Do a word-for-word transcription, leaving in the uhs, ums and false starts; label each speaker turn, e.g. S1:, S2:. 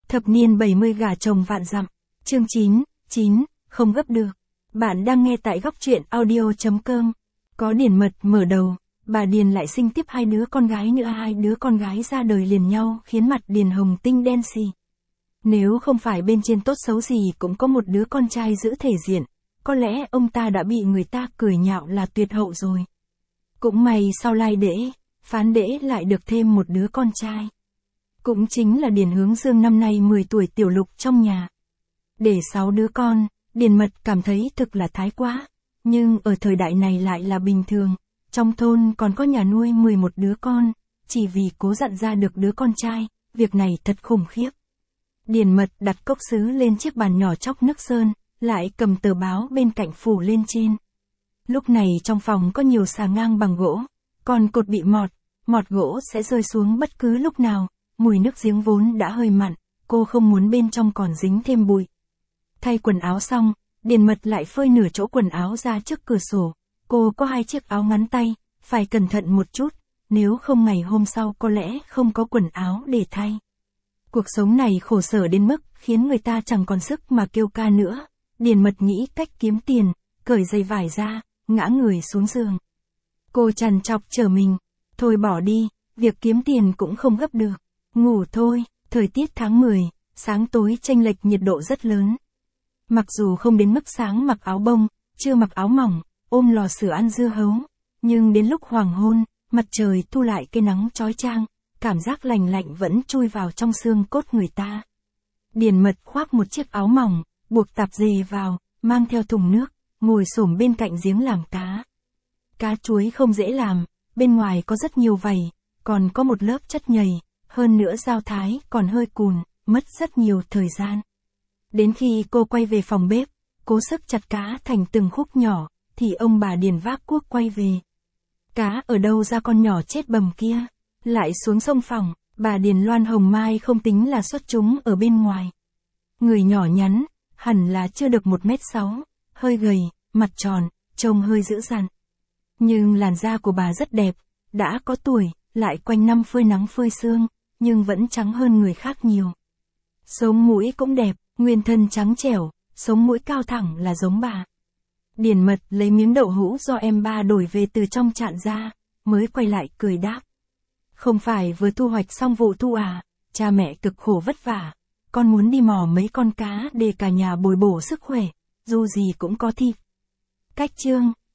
S1: Thập niên bảy mươi gả chồng vạn dặm. Chương chín, chín, không gấp được. Bạn đang nghe tại góc truyện audio chấm com. Có Điền Mật mở đầu, bà Điền lại sinh tiếp hai đứa con gái nữa, hai đứa con gái ra đời liền nhau khiến mặt Điền Hồng Tinh đen xì. Nếu không phải bên trên tốt xấu gì cũng có một đứa con trai giữ thể diện, có lẽ ông ta đã bị người ta cười nhạo là tuyệt hậu rồi. Cũng may sau Lai Đễ, Phán Đễ lại được thêm một đứa con trai. Cũng chính là Điền Hướng Dương năm nay mười tuổi tiểu lục trong nhà. Để sáu đứa con, Điền Mật cảm thấy thực là thái quá, nhưng ở thời đại này lại là bình thường. Trong thôn còn có nhà nuôi mười một đứa con, chỉ vì cố dặn ra được đứa con trai, việc này thật khủng khiếp. Điền Mật đặt cốc sứ lên chiếc bàn nhỏ chóc nước sơn, lại cầm tờ báo bên cạnh phủ lên trên. Lúc này trong phòng có nhiều xà ngang bằng gỗ, còn cột bị mọt, mọt gỗ sẽ rơi xuống bất cứ lúc nào, mùi nước giếng vốn đã hơi mặn, cô không muốn bên trong còn dính thêm bụi. Thay quần áo xong, Điền Mật lại phơi nửa chỗ quần áo ra trước cửa sổ, cô có hai chiếc áo ngắn tay, phải cẩn thận một chút, nếu không ngày hôm sau có lẽ không có quần áo để thay. Cuộc sống này khổ sở đến mức khiến người ta chẳng còn sức mà kêu ca nữa. Điền Mật nghĩ cách kiếm tiền, cởi dây vải ra, ngã người xuống giường. Cô trằn trọc trở mình, thôi bỏ đi, việc kiếm tiền cũng không gấp được. Ngủ thôi, thời tiết tháng mười, sáng tối chênh lệch nhiệt độ rất lớn. Mặc dù không đến mức sáng mặc áo bông, trưa mặc áo mỏng, ôm lò sưởi ăn dưa hấu, nhưng đến lúc hoàng hôn, mặt trời thu lại cái nắng chói chang, cảm giác lành lạnh vẫn chui vào trong xương cốt người ta. Điền Mật khoác một chiếc áo mỏng, buộc tạp dề vào, mang theo thùng nước, ngồi xổm bên cạnh giếng làm cá. Cá chuối không dễ làm, bên ngoài có rất nhiều vảy, còn có một lớp chất nhầy, hơn nữa dao thái còn hơi cùn, mất rất nhiều thời gian. Đến khi cô quay về phòng bếp, cố sức chặt cá thành từng khúc nhỏ, thì ông bà Điền vác cuốc quay về. Cá ở đâu ra con nhỏ chết bầm kia? Lại xuống sông phòng, bà Điền Loan Hồng Mai không tính là xuất chúng ở bên ngoài. Người nhỏ nhắn, hẳn là chưa được một mét sáu, hơi gầy, mặt tròn, trông hơi dữ dằn. Nhưng làn da của bà rất đẹp, đã có tuổi, lại quanh năm phơi nắng phơi sương, nhưng vẫn trắng hơn người khác nhiều. Sống mũi cũng đẹp, nguyên thân trắng trẻo, sống mũi cao thẳng là giống bà. Điền Mật lấy miếng đậu hũ do em ba đổi về từ trong chạn ra, mới quay lại cười đáp. Không phải vừa thu hoạch xong vụ thu à, cha mẹ cực khổ vất vả, con muốn đi mò mấy con cá để cả nhà bồi bổ sức khỏe, dù gì cũng có thịt. Cách chương